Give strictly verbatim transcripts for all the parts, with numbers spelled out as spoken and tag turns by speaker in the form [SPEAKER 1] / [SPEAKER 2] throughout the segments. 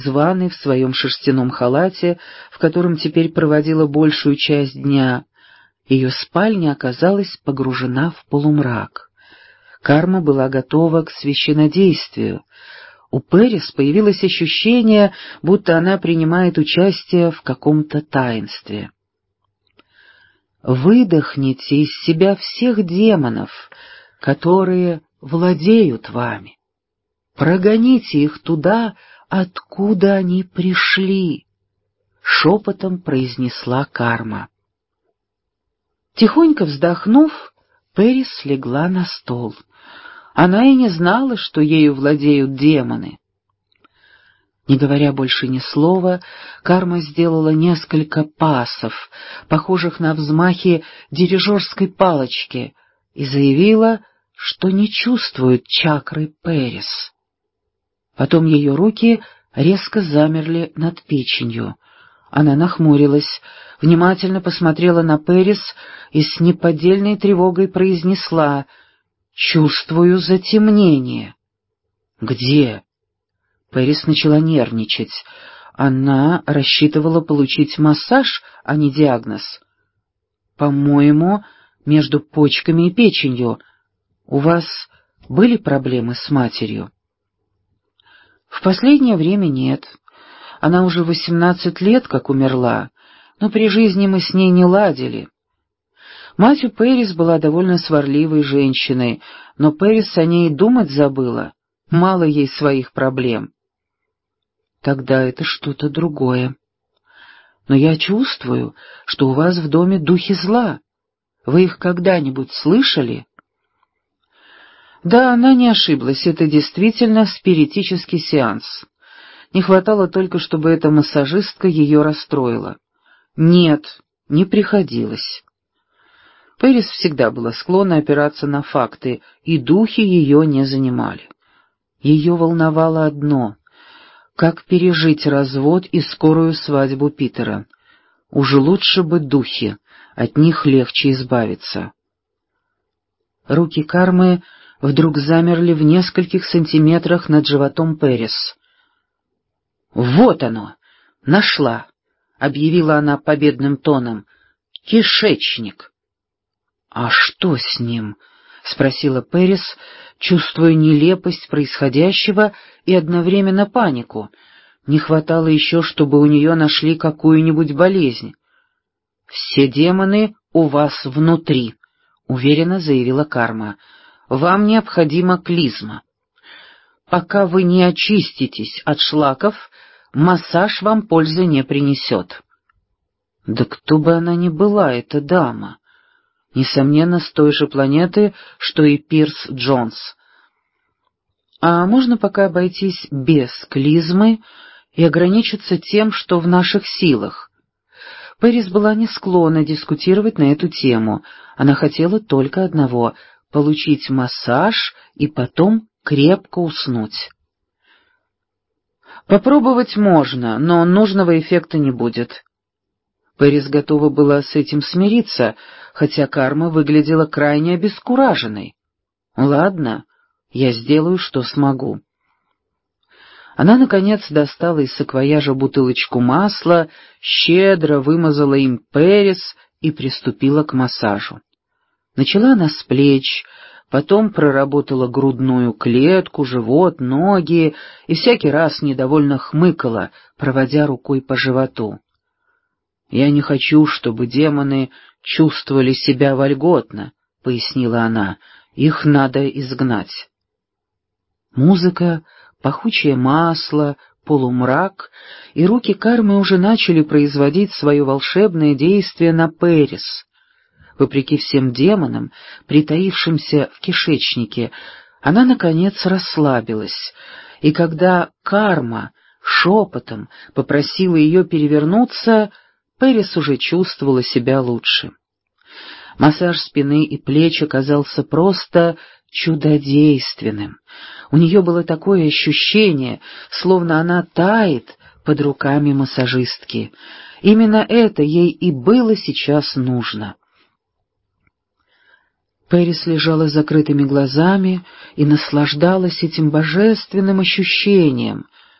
[SPEAKER 1] из ванной в своем шерстяном халате, в котором теперь проводила большую часть дня. Ее спальня оказалась погружена в полумрак. Карма была готова к священнодействию. У Пэрис появилось ощущение, будто она принимает участие в каком-то таинстве. «Выдохните из себя всех демонов, которые владеют вами. Прогоните их туда, откуда они пришли», — шепотом произнесла Карма. Тихонько вздохнув, Пэрис легла на стол. Она и не знала, что ею владеют демоны. Не говоря больше ни слова, Карма сделала несколько пассов, похожих на взмахи дирижерской палочки, и заявила, что не чувствует чакры Пэрис. Потом ее руки резко замерли над печенью. Она нахмурилась, внимательно посмотрела на Пэрис и с неподдельной тревогой произнесла: «Чувствую затемнение». «Где?» Пэрис начала нервничать. Она рассчитывала получить массаж, а не диагноз. «По-моему, между почками и печенью. У вас были проблемы с матерью?» «В последнее время нет. Она уже восемнадцать лет как умерла, но при жизни мы с ней не ладили. Мать у Пэрис была довольно сварливой женщиной, но Пэрис о ней думать забыла. Мало ей своих проблем». «Тогда это что-то другое. Но я чувствую, что у вас в доме духи зла. Вы их когда-нибудь слышали?» Да, она не ошиблась, это действительно спиритический сеанс. Не хватало только, чтобы эта массажистка ее расстроила. Нет, не приходилось. Пэрис всегда была склонна опираться на факты, и духи ее не занимали. Ее волновало одно — как пережить развод и скорую свадьбу Питера. Уж лучше бы духи, от них легче избавиться. Руки Кармы вдруг замерли в нескольких сантиметрах над животом Пэрис. «Вот оно! Нашла!» — объявила она победным тоном. «Кишечник!» «А что с ним?» — спросила Пэрис, чувствуя нелепость происходящего и одновременно панику. Не хватало еще, чтобы у нее нашли какую-нибудь болезнь. «Все демоны у вас внутри», — уверенно заявила Карма. «Вам необходима клизма. Пока вы не очиститесь от шлаков, массаж вам пользы не принесет». Да кто бы она ни была, эта дама. Несомненно, с той же планеты, что и Пирс Джонс. А можно пока обойтись без клизмы и ограничиться тем, что в наших силах? Пэрис была не склонна дискутировать на эту тему. Она хотела только одного — получить массаж и потом крепко уснуть. Попробовать можно, но нужного эффекта не будет. Пэрис готова была с этим смириться, хотя Карма выглядела крайне обескураженной. «Ладно, я сделаю, что смогу». Она, наконец, достала из саквояжа бутылочку масла, щедро вымазала им Пэрис и приступила к массажу. Начала она с плеч, потом проработала грудную клетку, живот, ноги и всякий раз недовольно хмыкала, проводя рукой по животу. «Я не хочу, чтобы демоны чувствовали себя вольготно», — пояснила она, — «их надо изгнать». Музыка, пахучее масло, полумрак, и руки Кармы уже начали производить свое волшебное действие на Пэрис. Вопреки всем демонам, притаившимся в кишечнике, она, наконец, расслабилась, и когда Карма шепотом попросила ее перевернуться, Пэрис уже чувствовала себя лучше. Массаж спины и плеч оказался просто чудодейственным. У нее было такое ощущение, словно она тает под руками массажистки. Именно это ей и было сейчас нужно. Пэрис лежала с закрытыми глазами и наслаждалась этим божественным ощущением.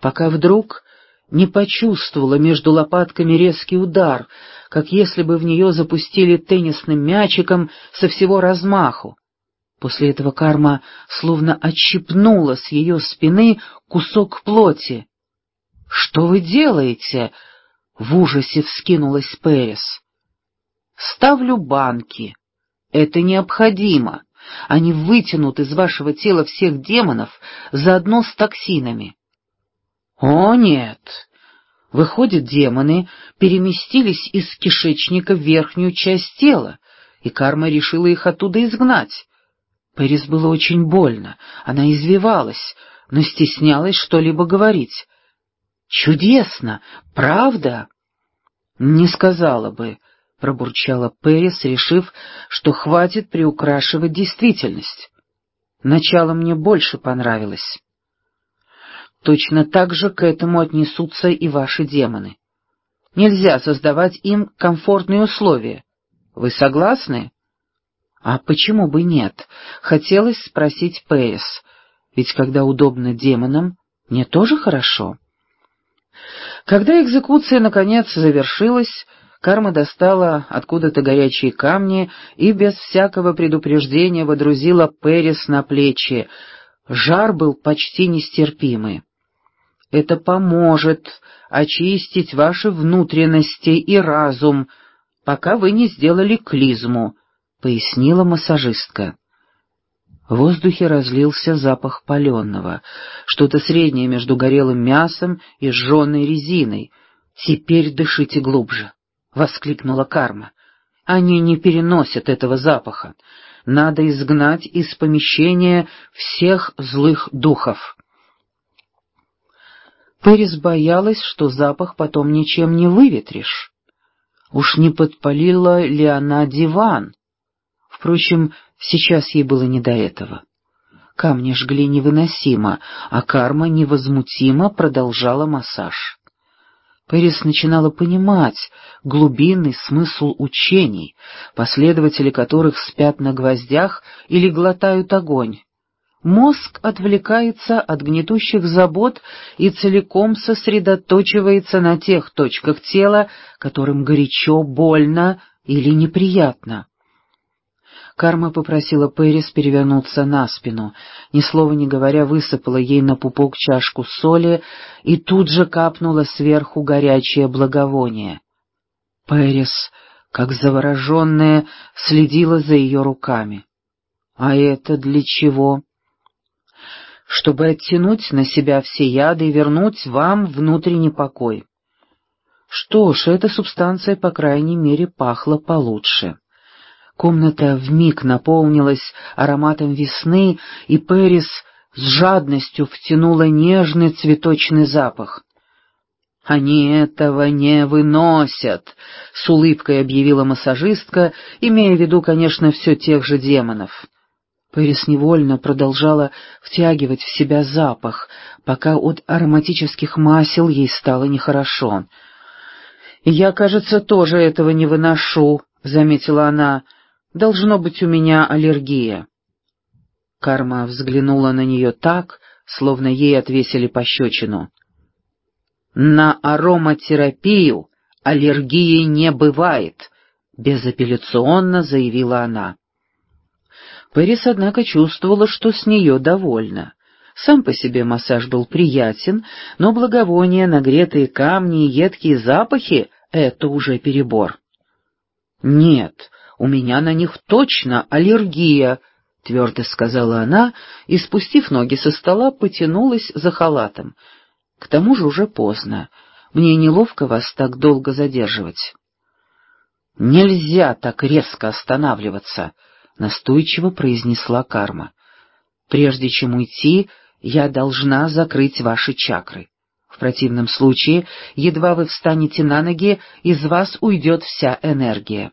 [SPEAKER 1] пока вдруг не почувствовала между лопатками резкий удар, как если бы в нее запустили теннисным мячиком со всего размаху. После этого карма словно отщипнула с ее спины кусок плоти. «Что вы делаете?» — в ужасе вскинулась Пэрис. «Ставлю банки. Это необходимо. Они вытянут из вашего тела всех демонов заодно с токсинами». «О, нет! Выходит, демоны переместились из кишечника в верхнюю часть тела, и карма решила их оттуда изгнать». Пэрис было очень больно, она извивалась, но стеснялась что-либо говорить. «Чудесно! Правда?» «Не сказала бы», — пробурчала Пэрис, решив, что хватит приукрашивать действительность. «Начало мне больше понравилось». Точно так же к этому отнесутся и ваши демоны. Нельзя создавать им комфортные условия. Вы согласны? А почему бы нет? Хотелось спросить Пэрис. Ведь когда удобно демонам, мне тоже хорошо. Когда экзекуция наконец завершилась, карма достала откуда-то горячие камни и без всякого предупреждения водрузила Пэрис на плечи. Жар был почти нестерпимый. Это поможет очистить ваши внутренности и разум, пока вы не сделали клизму, — пояснила массажистка. В воздухе разлился запах паленого, что-то среднее между горелым мясом и сжженной резиной. «Теперь дышите глубже», — воскликнула карма. «Они не переносят этого запаха. Надо изгнать из помещения всех злых духов». Пэрис боялась, что запах потом ничем не выветришь. Уж не подпалила ли она диван? Впрочем, сейчас ей было не до этого. Камни жгли невыносимо, а карма невозмутимо продолжала массаж. Пэрис начинала понимать глубинный смысл учений, последователи которых спят на гвоздях или глотают огонь. Мозг отвлекается от гнетущих забот и целиком сосредоточивается на тех точках тела, которым горячо, больно или неприятно. Карма попросила Пэрис перевернуться на спину, ни слова не говоря высыпала ей на пупок чашку соли и тут же капнула сверху горячее благовоние. Пэрис, как завороженная, следила за ее руками. «А это для чего?» «Чтобы оттянуть на себя все яды и вернуть вам внутренний покой». Что ж, эта субстанция, по крайней мере, пахла получше. Комната вмиг наполнилась ароматом весны, и Пэрис с жадностью втянула нежный цветочный запах. «Они этого не выносят», — с улыбкой объявила массажистка, имея в виду, конечно, все тех же демонов. Пэрис невольно продолжала втягивать в себя запах, пока от ароматических масел ей стало нехорошо. «Я, кажется, тоже этого не выношу», — заметила она. «Должно быть, у меня аллергия». Карма взглянула на нее так, словно ей отвесили пощечину. «На ароматерапию аллергии не бывает», — безапелляционно заявила она. Пэрис, однако, чувствовала, что с нее довольна. Сам по себе массаж был приятен, но благовония, нагретые камни и едкие запахи — это уже перебор. «Нет, у меня на них точно аллергия», — твердо сказала она и, спустив ноги со стола, потянулась за халатом. «К тому же уже поздно. Мне неловко вас так долго задерживать». «Нельзя так резко останавливаться», — настойчиво произнесла карма. «Прежде чем уйти, я должна закрыть ваши чакры. В противном случае, едва вы встанете на ноги, из вас уйдет вся энергия».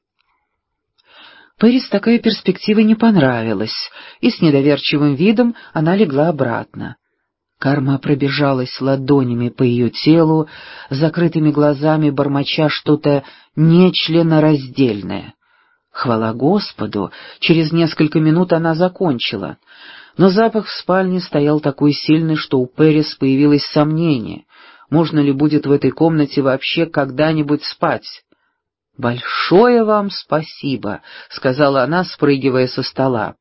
[SPEAKER 1] Пэрис такая перспектива не понравилась, и с недоверчивым видом она легла обратно. Карма пробежалась ладонями по ее телу, закрытыми глазами бормоча что-то нечленораздельное. Хвала Господу, через несколько минут она закончила, но запах в спальне стоял такой сильный, что у Пэрис появилось сомнение, можно ли будет в этой комнате вообще когда-нибудь спать. «Большое вам спасибо», — сказала она, спрыгивая со стола.